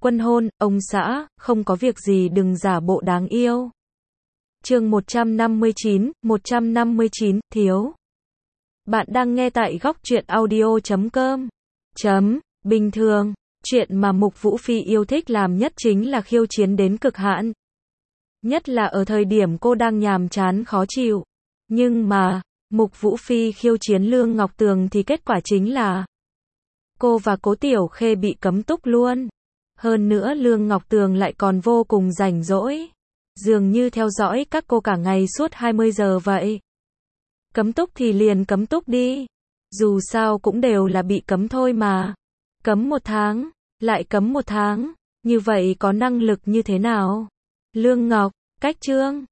Quân hôn, ông xã, không có việc gì đừng giả bộ đáng yêu. Chương 159, thiếu. Bạn đang nghe tại góc truyện audio.com. Bình thường, chuyện mà Mục Vũ Phi yêu thích làm nhất chính là khiêu chiến đến cực hạn. Nhất là ở thời điểm cô đang nhàm chán khó chịu. Nhưng mà, Mục Vũ Phi khiêu chiến Lương Ngọc Tường thì kết quả chính là cô và Cố Tiểu Khê bị cấm túc luôn. Hơn nữa Lương Ngọc Tường lại còn vô cùng rảnh rỗi. Dường như theo dõi các cô cả ngày suốt 20 giờ vậy. Cấm túc thì liền cấm túc đi. Dù sao cũng đều là bị cấm thôi mà. Cấm 1 tháng, lại cấm 1 tháng. Như vậy có năng lực như thế nào? Lương Ngọc, cách chương.